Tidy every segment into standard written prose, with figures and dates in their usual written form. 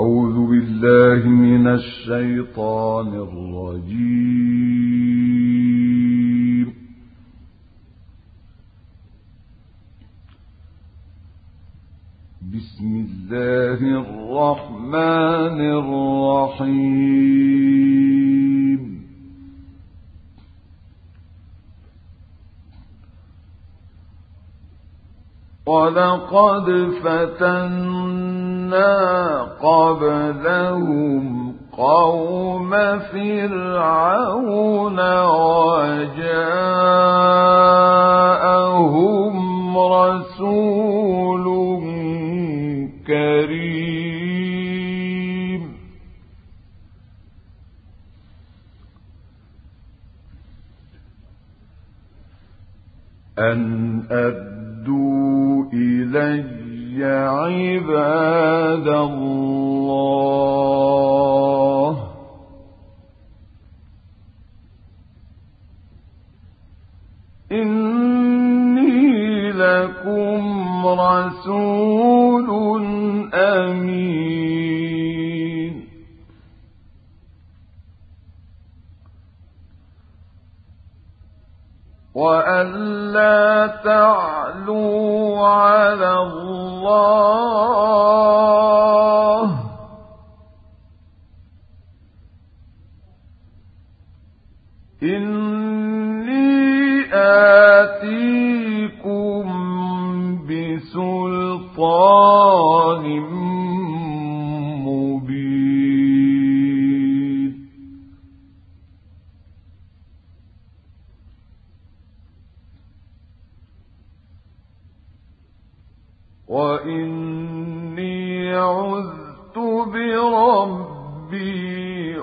أعوذ بالله من الشيطان الرجيم. بسم الله الرحمن الرحيم. ولقد فتنا قبلهم قوم فرعون وجاءهم رسول كريم أن أدوا إلي عباد الله إني لكم رسول أمين وأن لا تعلوا على الله إني آتيكم بسلطان مبين وإني عذت بربي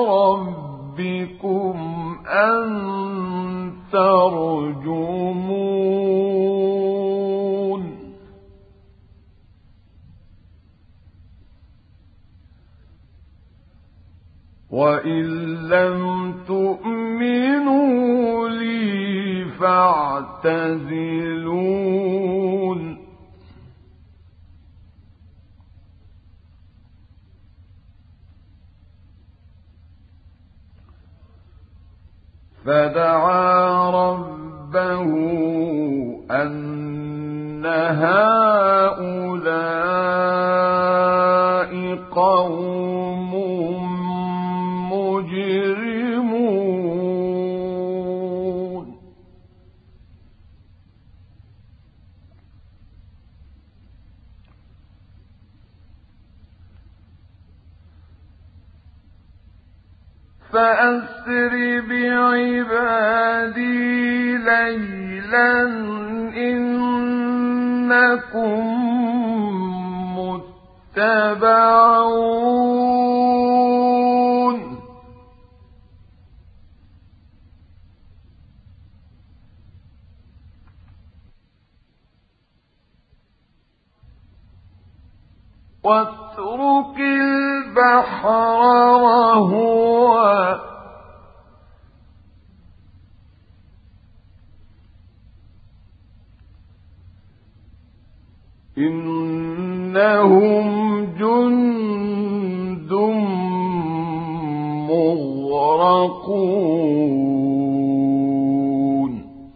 وربكم أن ترجمون وإن لم تؤمنوا لي فاعتزلون فدعا ربه أن هؤلاء قوم مجرمون فأسر بعبادي ليلا إنكم متبعون واترك البحر رهوا إنهم جند مغرقون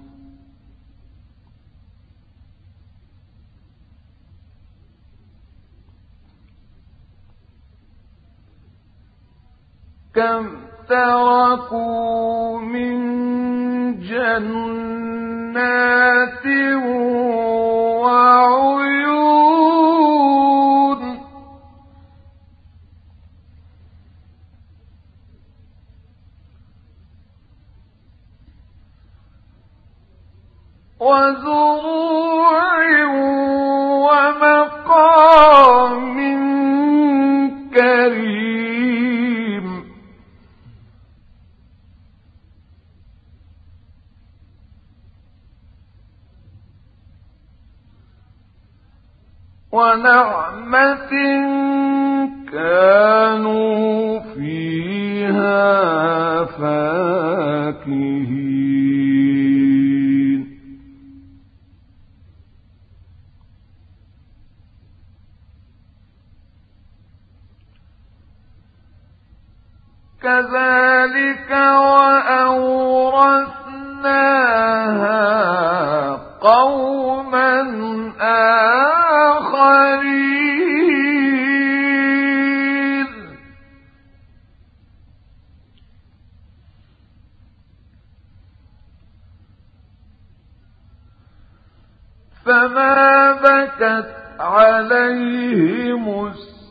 كم تركوا من جنات وعيون وزروع ومقام كريم ونعمة كانوا فيها فاكهين كذلك وأورثناها قوما آخرين. فما بكت عليهم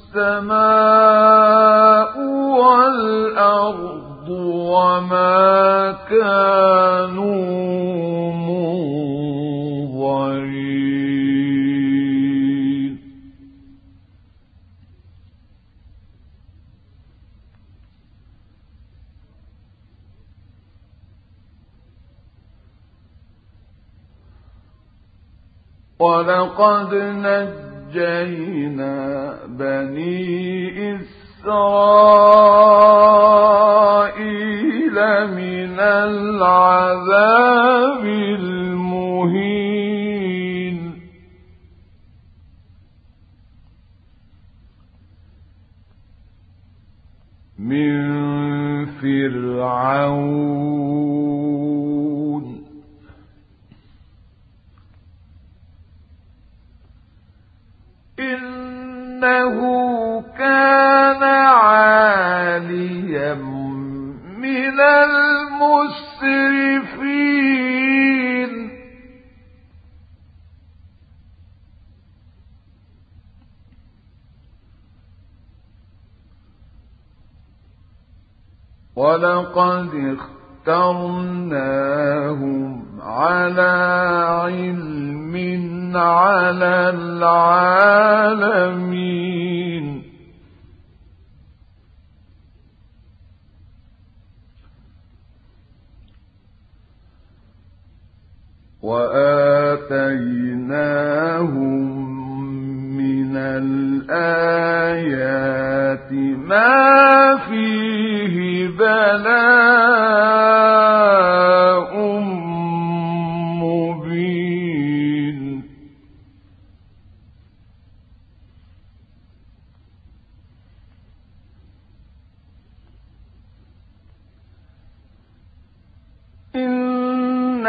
السماء والأرض وما كانوا منظرين. ولقد نجينا بني إسرائيل من العذاب المهين. من فرعون إنه كان عاليا من المسرفين. ولقد اخترناهم على علم على العالمين. وآتيناهم من الآيات ما فيه بلاء مبين. إن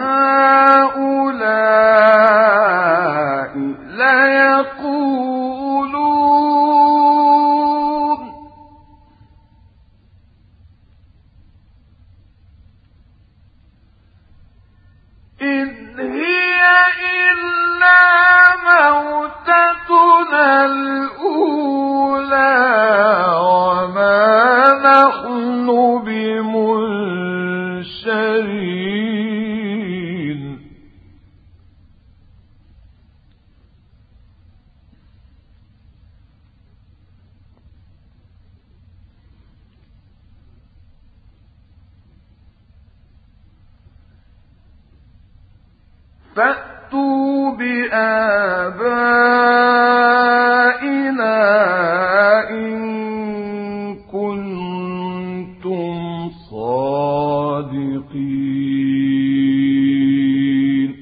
هؤلاء ليقولون إن هي إلا موتتنا الأولى وما نحن بمنشرين. فأتوا بآبائنا إن كنتم صادقين.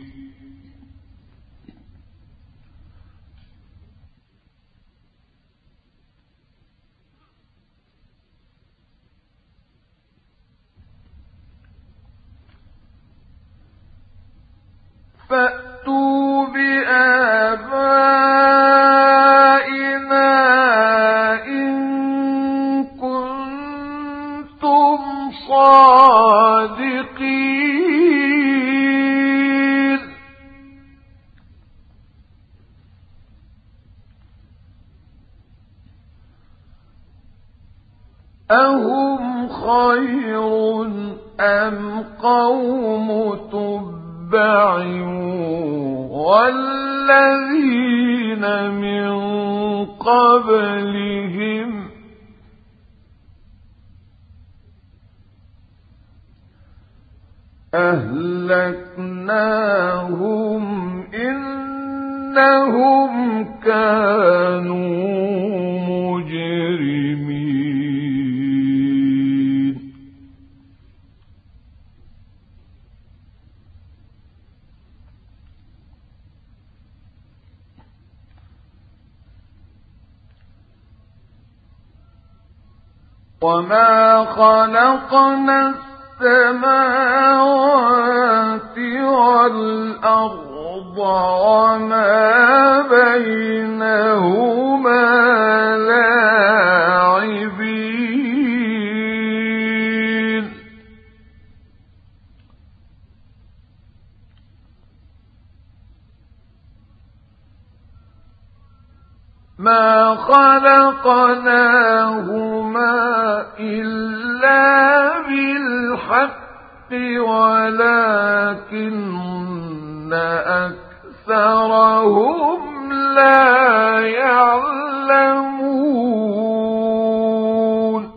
فأتوا بآبائنا إن كنتم صادقين. أهم خير أم قوم تبع والذين من قبلهم أهلكناهم إنهم كانوا مجرمين. وما خلقنا السماوات والأرض وما بينهما لاعبين ما خلقناهما إلا بالحق ولكن أكثرهم لا يعلمون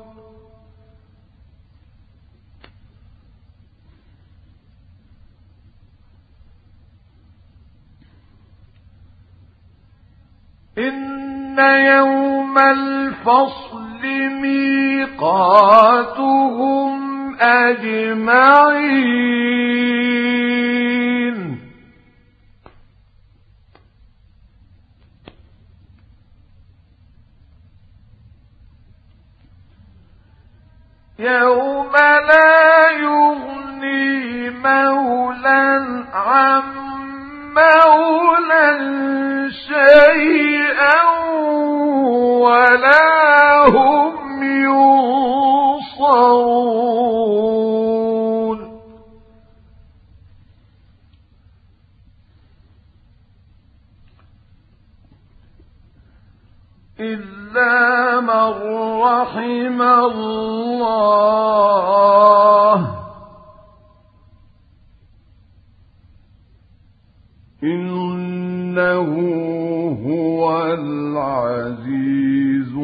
إن يوم الفصل ميقاتهم أجمعين يوم لا يغني مولى عن مولى شيئا ولا هم ينصرون إلا من رحم الله إنه هو العزيز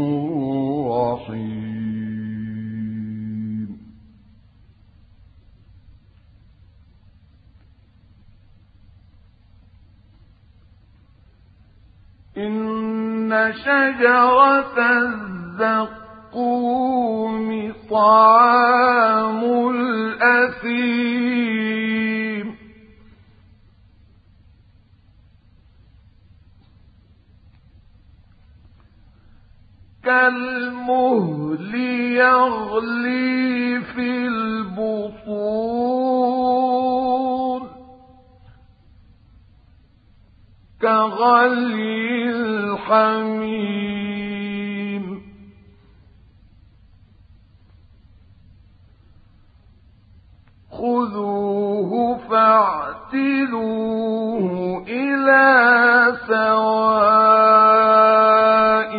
الرحيم إن شجرة الزقوم طعام الأثيم كالمهل يغلي في البطون كغلي الحميم خذوه فاعتلوه إلى سواء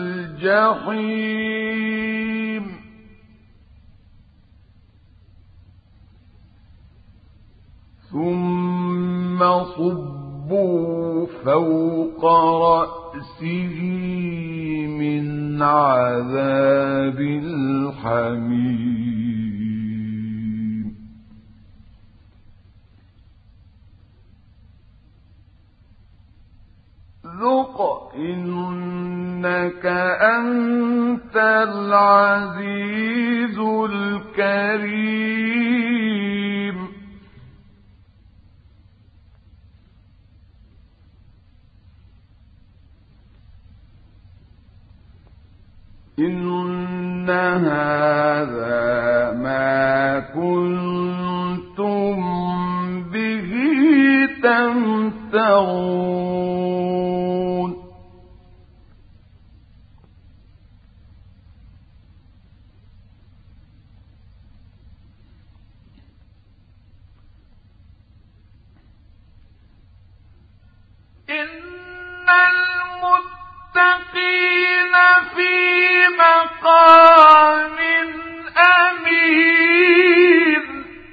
الجحيم ثم صبوا فوق رأسه من عذاب الحميم ذق إنك أنت العزيز الكريم إن هذا ما كنتم به تمترون إن المتقين في مقام أمين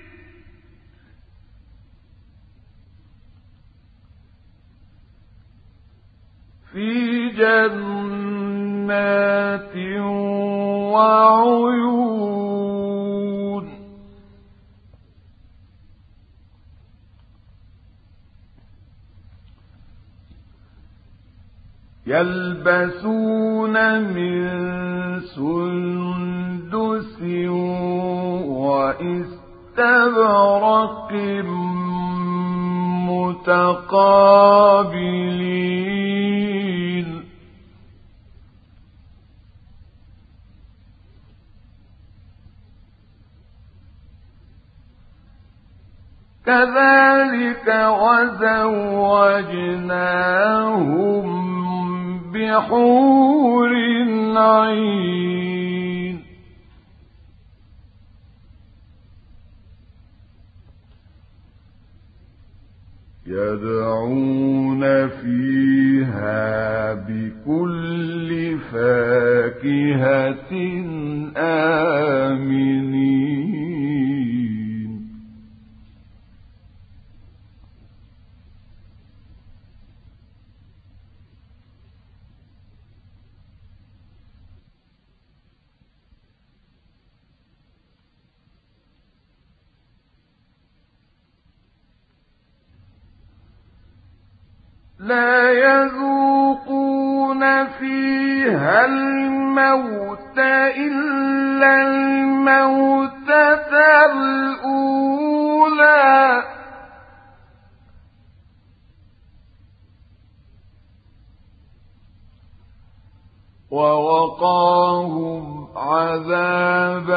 في جنات وعيون يلبسون من سندس وإستبرق متقابلين كذلك وزوجناهم بحور عين يدعون فيها بكل فاكهة آمنين لا يذوقون فيها الموت إلا الموتة الأولى ووقاهم عذاب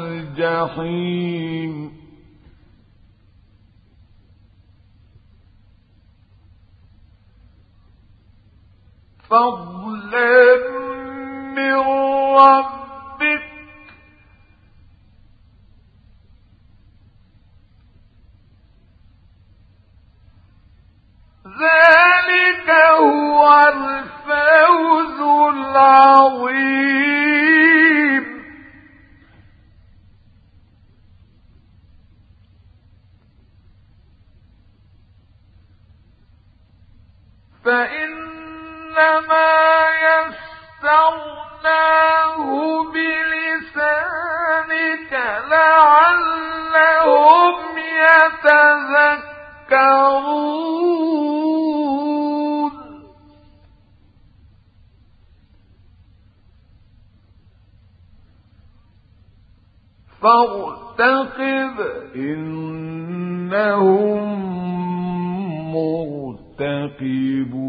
الجحيم فضلا من ربك ذلك هو الفوز العظيم فإنما يسرناه بلسانك لعلهم يتذكرون فارتقب إنهم مرتقبون